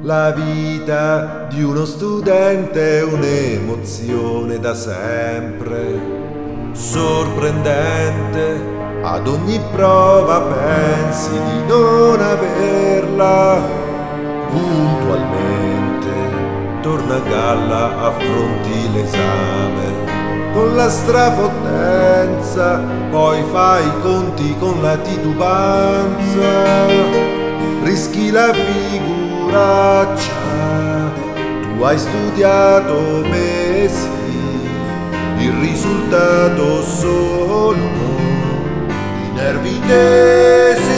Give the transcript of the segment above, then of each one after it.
La vita di uno studente è un'emozione da sempre, sorprendente, ad ogni prova pensi di non averla. Puntualmente torna a galla, affronti l'esame con la strafottenza, poi fai i conti con la titubanza, rischi la figuraccia. Tu hai studiato mesi, il risultato sono i nervi tesi.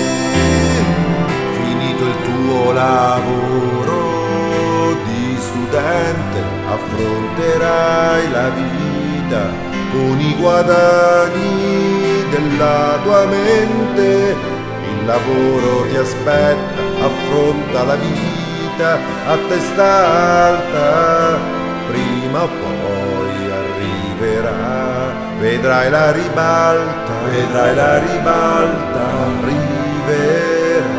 Finito il tuo lavoro di studente, affronterai la vita con i guadagni della tua mente. Il lavoro ti aspetta, affronta la vita a testa alta, prima o poi arriverà, vedrai la ribalta, arriverà.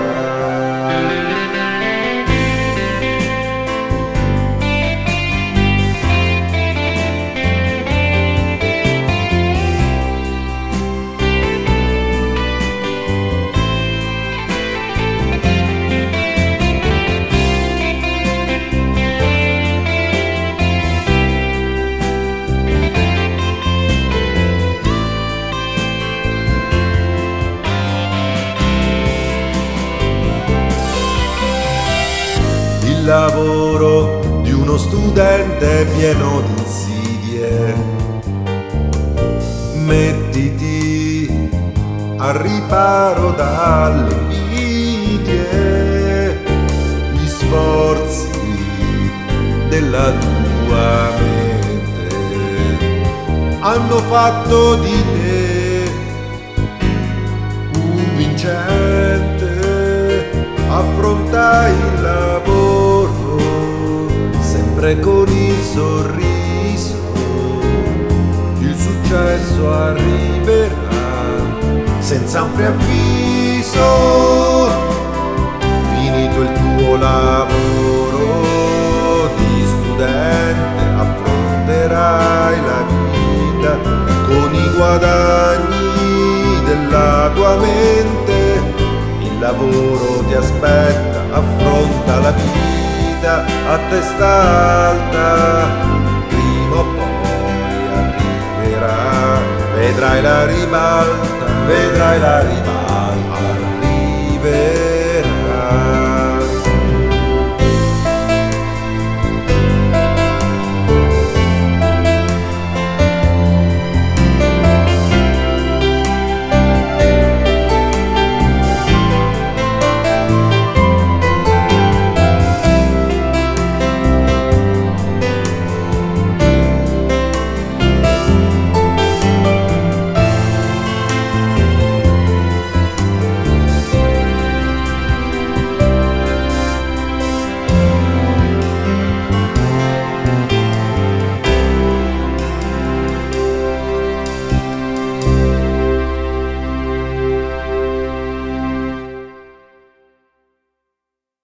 Il lavoro di uno studente è pieno di insidie. Mettiti al riparo dalle invidie, gli sforzi della tua mente hanno fatto di te un vincente. Affrontai il lavoro sempre con il sorriso, il successo arriverà senza un preavviso. Finito il tuo lavoro di studente, affronterai la vita con i guadagni della tua mente. Il lavoro ti aspetta, affronta la vita a testa alta, prima o poi arriverà, vedrai la ribalta,